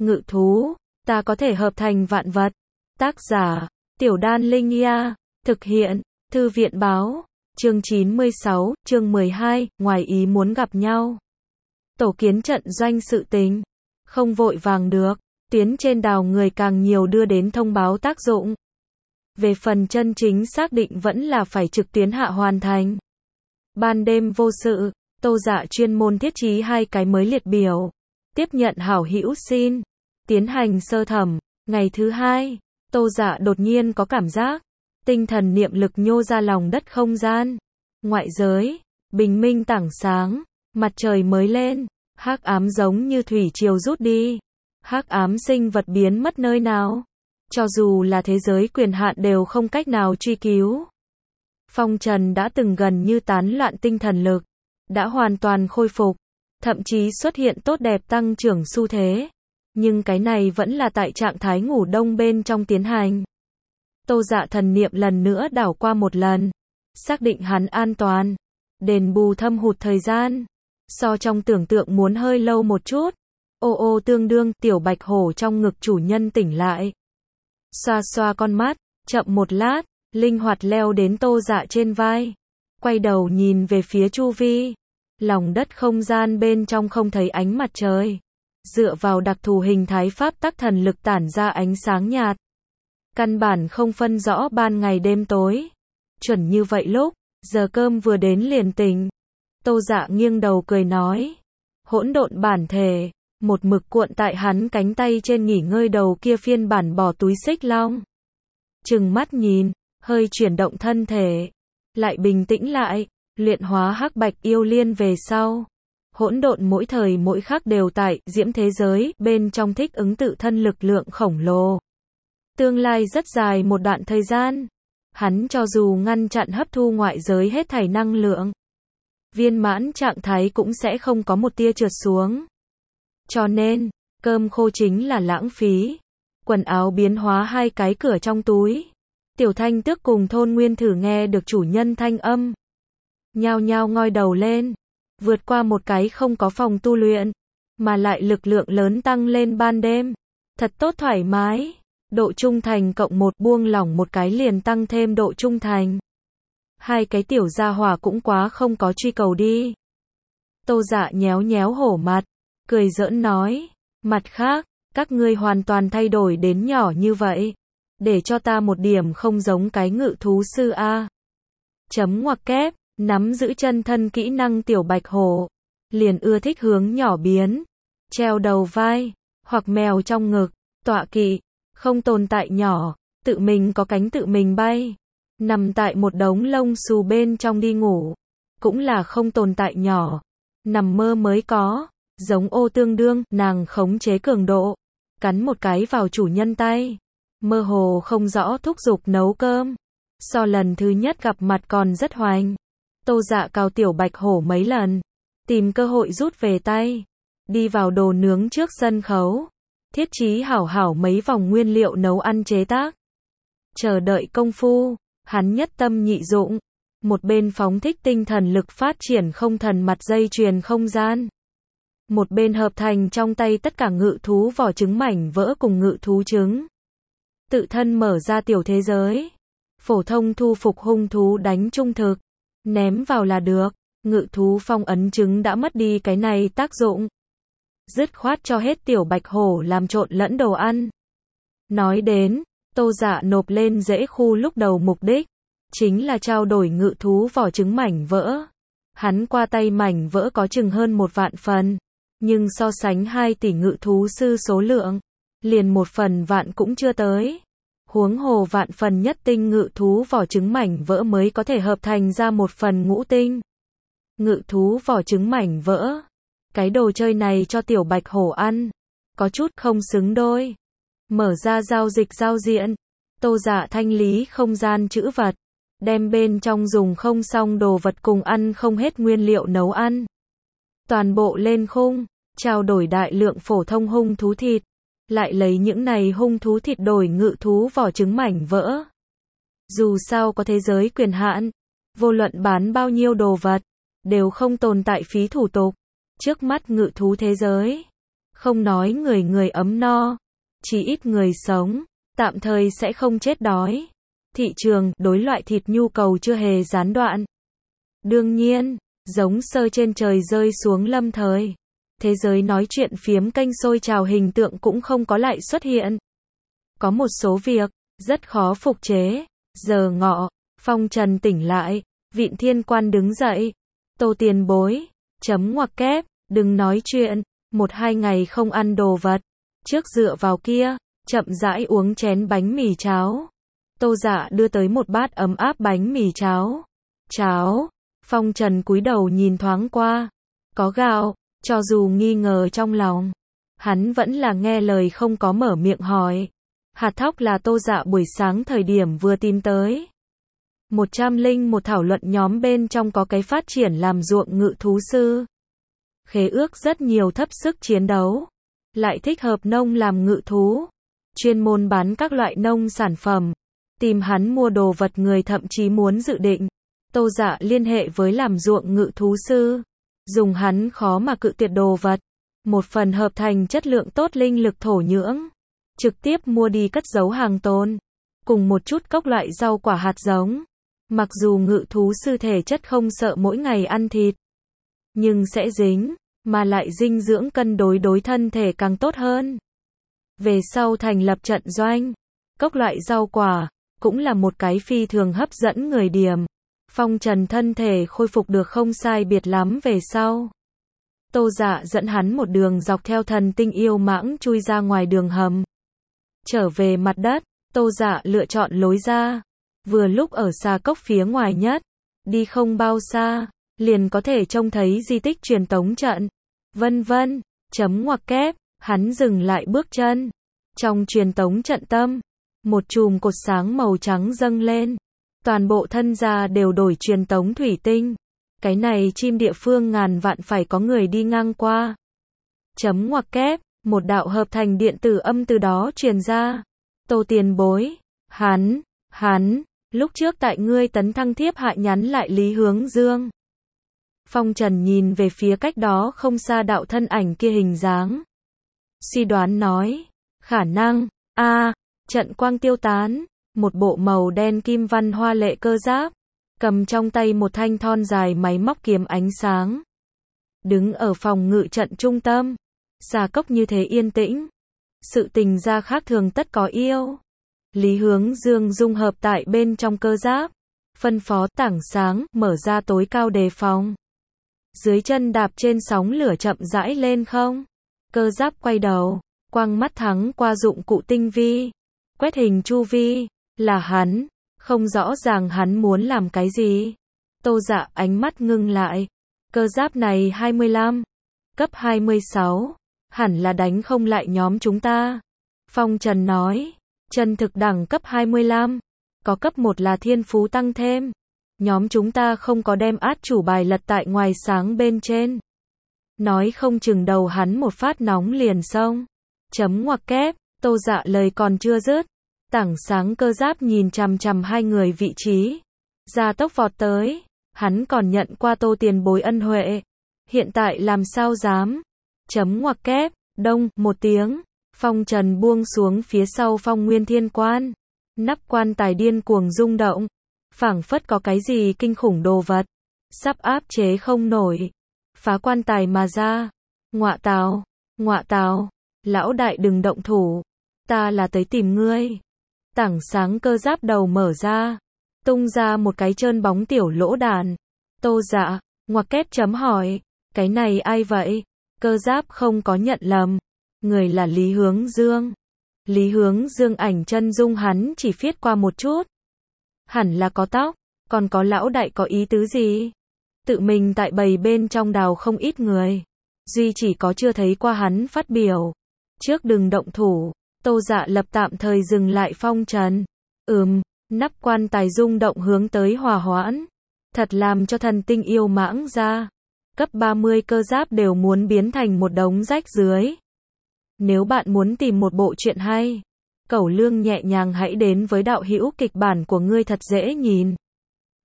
Ngự thú, ta có thể hợp thành vạn vật. Tác giả, Tiểu Đan Linh Ia, thực hiện, Thư viện báo, chương 96, chương 12, ngoài ý muốn gặp nhau. Tổ kiến trận doanh sự tình, không vội vàng được, tiến trên đào người càng nhiều đưa đến thông báo tác dụng. Về phần chân chính xác định vẫn là phải trực tuyến hạ hoàn thành. Ban đêm vô sự, Tô Dạ chuyên môn thiết trí 2 cái mới liệt biểu, tiếp nhận hảo hữu xin, tiến hành sơ thẩm. Ngày thứ 2, Tô Dạ đột nhiên có cảm giác, tinh thần niệm lực nhô ra lòng đất không gian. Ngoại giới, bình minh tảng sáng, mặt trời mới lên, hắc ám giống như thủy triều rút đi. Hắc ám sinh vật biến mất nơi nào? Cho dù là thế giới quyền hạn đều không cách nào truy cứu. Phong trần đã từng gần như tán loạn tinh thần lực, đã hoàn toàn khôi phục, thậm chí xuất hiện tốt đẹp tăng trưởng xu thế. Nhưng cái này vẫn là tại trạng thái ngủ đông bên trong tiến hành. Tô Dạ thần niệm lần nữa đảo qua một lần, xác định hắn an toàn, đền bù thâm hụt thời gian, so trong tưởng tượng muốn hơi lâu một chút. Ô tương đương, tiểu bạch hổ trong ngực chủ nhân tỉnh lại. Xoa xoa con mắt, chậm một lát, linh hoạt leo đến Tô Dạ trên vai, quay đầu nhìn về phía chu vi. Lòng đất không gian bên trong không thấy ánh mặt trời, dựa vào đặc thù hình thái pháp tắc thần lực tản ra ánh sáng nhạt, căn bản không phân rõ ban ngày đêm tối. Chuẩn như vậy lúc, giờ cơm vừa đến liền tỉnh. Tô Dạ nghiêng đầu cười nói, hỗn độn bản thể, một mực cuộn tại hắn cánh tay trên nghỉ ngơi đầu kia phiên bản bỏ túi xích long. Trừng mắt nhìn, hơi chuyển động thân thể, lại bình tĩnh lại, luyện hóa hắc bạch yêu liên về sau. Hỗn độn mỗi thời mỗi khắc đều tại diễm thế giới bên trong thích ứng tự thân lực lượng khổng lồ. Tương lai rất dài một đoạn thời gian, hắn cho dù ngăn chặn hấp thu ngoại giới hết thảy năng lượng, viên mãn trạng thái cũng sẽ không có một tia trượt xuống. Cho nên, cơm khô chính là lãng phí. Quần áo biến hóa 2 cái cửa trong túi. Tiểu Thanh Tước cùng Thôn Nguyên Thử nghe được chủ nhân thanh âm, nhao nhao ngoi đầu lên, vượt qua một cái không có phòng tu luyện, mà lại lực lượng lớn tăng lên ban đêm. Thật tốt thoải mái. Độ trung thành cộng 1, buông lỏng một cái liền tăng thêm độ trung thành. 2 cái tiểu gia hỏa cũng quá không có truy cầu đi. Tô Dạ nhéo nhéo hổ mặt, cười giỡn nói, mặt khác, các ngươi hoàn toàn thay đổi đến nhỏ như vậy, để cho ta một điểm không giống cái ngự thú sư a. Chấm ngoặc kép, nắm giữ chân thân kỹ năng tiểu bạch hổ, liền ưa thích hướng nhỏ biến, treo đầu vai, hoặc mèo trong ngực, tọa kỵ, không tồn tại nhỏ, tự mình có cánh tự mình bay, nằm tại một đống lông xù bên trong đi ngủ, cũng là không tồn tại nhỏ, nằm mơ mới có. Giống ô tương đương, nàng khống chế cường độ, cắn một cái vào chủ nhân tay, mơ hồ không rõ thúc giục nấu cơm. So lần thứ nhất gặp mặt còn rất hoành. Tô Dạ cào tiểu bạch hổ mấy lần, tìm cơ hội rút về tay, đi vào đồ nướng trước sân khấu, thiết trí hảo hảo mấy vòng nguyên liệu nấu ăn chế tác. Chờ đợi công phu, hắn nhất tâm nhị dụng, một bên phóng thích tinh thần lực phát triển không thần mặt dây chuyền không gian, một bên hợp thành trong tay tất cả ngự thú vỏ trứng mảnh vỡ cùng ngự thú trứng. Tự thân mở ra tiểu thế giới, phổ thông thu phục hung thú đánh trung thực, ném vào là được. Ngự thú phong ấn trứng đã mất đi cái này tác dụng, dứt khoát cho hết tiểu bạch hổ làm trộn lẫn đồ ăn. Nói đến, Tô Dạ nộp lên dễ khu lúc đầu mục đích, chính là trao đổi ngự thú vỏ trứng mảnh vỡ. Hắn qua tay mảnh vỡ có chừng hơn 1 vạn phần, nhưng so sánh 2 tỷ ngự thú sư số lượng, liền 1 phần vạn cũng chưa tới. Huống hồ vạn phần nhất tinh ngự thú vỏ trứng mảnh vỡ mới có thể hợp thành ra 1 phần ngũ tinh. Ngự thú vỏ trứng mảnh vỡ, cái đồ chơi này cho tiểu bạch hổ ăn, có chút không xứng đôi. Mở ra giao dịch giao diện, Tô Dạ thanh lý không gian trữ vật, đem bên trong dùng không xong đồ vật cùng ăn không hết nguyên liệu nấu ăn, toàn bộ lên khung, trao đổi đại lượng phổ thông hung thú thịt, lại lấy những này hung thú thịt đổi ngự thú vỏ trứng mảnh vỡ. Dù sao có thế giới quyền hạn, vô luận bán bao nhiêu đồ vật, đều không tồn tại phí thủ tục. Trước mắt ngự thú thế giới, Không nói người người ấm no, chỉ ít người sống, tạm thời sẽ không chết đói. Thị trường, đối loại thịt nhu cầu chưa hề gián đoạn. Đương nhiên, giống sơ trên trời rơi xuống lâm thời. Thế giới nói chuyện phiếm kênh sôi trào hình tượng cũng không có lại xuất hiện. Có một số việc, rất khó phục chế. Giờ ngọ, Phong Trần tỉnh lại, Vịn Thiên Quan đứng dậy. Tô tiền bối, chấm ngoặc kép, đừng nói chuyện, 1-2 ngày không ăn đồ vật. Trước dựa vào kia, chậm rãi uống chén bánh mì cháo. Tô Dạ đưa tới một bát ấm áp bánh mì cháo. Cháo, Phong Trần cúi đầu nhìn thoáng qua. Có gạo, cho dù nghi ngờ trong lòng. Hắn vẫn là nghe lời không có mở miệng hỏi. Hạt thóc là Tô Dạ buổi sáng thời điểm vừa tìm tới. 101 thảo luận nhóm bên trong có cái phát triển làm ruộng ngự thú sư. Khế ước rất nhiều thấp sức chiến đấu. Lại thích hợp nông làm ngự thú. Chuyên môn bán các loại nông sản phẩm. Tìm hắn mua đồ vật người thậm chí muốn dự định. Tô Dạ liên hệ với làm ruộng ngự thú sư. Dùng hắn khó mà cự tuyệt đồ vật. Một phần hợp thành chất lượng tốt linh lực thổ nhưỡng. Trực tiếp mua đi cất giấu hàng tồn. Cùng một chút cốc loại rau quả hạt giống. Mặc dù ngự thú sư thể chất không sợ mỗi ngày ăn thịt. Nhưng sẽ dính, mà lại dinh dưỡng cân đối thân thể càng tốt hơn. Về sau thành lập trận doanh. Cốc loại rau quả, cũng là một cái phi thường hấp dẫn người điểm. Phong Trần thân thể khôi phục được không sai biệt lắm về sau. Tô Dạ dẫn hắn một đường dọc theo thần tinh yêu mãng chui ra ngoài đường hầm. Trở về mặt đất, Tô Dạ lựa chọn lối ra. Vừa lúc ở xa cốc phía ngoài nhất. Đi không bao xa, liền có thể trông thấy di tích truyền tống trận. Vân vân, chấm ngoặc kép, hắn dừng lại bước chân. Trong truyền tống trận tâm, một chùm cột sáng màu trắng dâng lên. Toàn bộ thân gia đều đổi truyền tống thủy tinh. Cái này chim địa phương ngàn vạn phải có người đi ngang qua. Chấm ngoặc kép, một đạo hợp thành điện tử âm từ đó truyền ra. Tô tiền bối, hắn, lúc trước tại ngươi tấn thăng thiếp hạ nhắn lại Lý Hướng Dương. Phong Trần nhìn về phía cách đó không xa đạo thân ảnh kia hình dáng. Suy đoán nói, khả năng, trận quang tiêu tán, một bộ màu đen kim văn hoa lệ cơ giáp, cầm trong tay một thanh thon dài máy móc kiếm ánh sáng. Đứng ở phòng ngự trận trung tâm, xà cốc như thế yên tĩnh. Sự tình ra khác thường tất có yêu. Lý Hướng Dương dung hợp tại bên trong cơ giáp. Phân phó tảng sáng, mở ra tối cao đề phòng. Dưới chân đạp trên sóng lửa chậm rãi lên không. Cơ giáp quay đầu, quang mắt thắng qua dụng cụ tinh vi. Quét hình chu vi, là hắn. Không rõ ràng hắn muốn làm cái gì. Tô Dạ ánh mắt ngưng lại. Cơ giáp này 25. Cấp 26. Hẳn là đánh không lại nhóm chúng ta. Phong Trần nói. Chân thực đẳng cấp 25. Có cấp 1 là thiên phú tăng thêm. Nhóm chúng ta không có đem át chủ bài lật tại ngoài sáng bên trên. Nói không chừng đầu hắn một phát nóng liền xông. Chấm ngoặc kép, Tô Dạ lời còn chưa dứt. Tảng sáng cơ giáp nhìn chằm chằm hai người vị trí. Gia tốc vọt tới. Hắn còn nhận qua Tô tiền bối ân huệ. Hiện tại làm sao dám. Chấm ngoặc kép, đông, một tiếng. Phong Trần buông xuống phía sau Phong Nguyên Thiên Quan. Nắp quan tài điên cuồng rung động. Phảng phất có cái gì kinh khủng đồ vật. Sắp áp chế không nổi. Phá quan tài mà ra. Ngọa tào. Lão đại đừng động thủ. Ta là tới tìm ngươi. Tảng sáng cơ giáp đầu mở ra. Tung ra một cái trơn bóng tiểu lỗ đạn. Tô Dạ, ngoặc kép chấm hỏi. Cái này ai vậy? Cơ giáp không có nhận lầm. Người là Lý Hướng Dương. Lý Hướng Dương ảnh chân dung hắn chỉ viết qua một chút. Hẳn là có tóc, còn có lão đại có ý tứ gì? Tự mình tại bầy bên trong đào không ít người. Duy chỉ có chưa thấy qua hắn phát biểu. Trước đừng động thủ, Tô Dạ lập tạm thời dừng lại Phong Trần. Nắp quan tài rung động hướng tới hòa hoãn. Thật làm cho thần tinh yêu mãng ra. Cấp 30 cơ giáp đều muốn biến thành một đống rách dưới. Nếu bạn muốn tìm một bộ truyện hay, Cẩu Lương nhẹ nhàng hãy đến với đạo hữu kịch bản của ngươi thật dễ nhìn.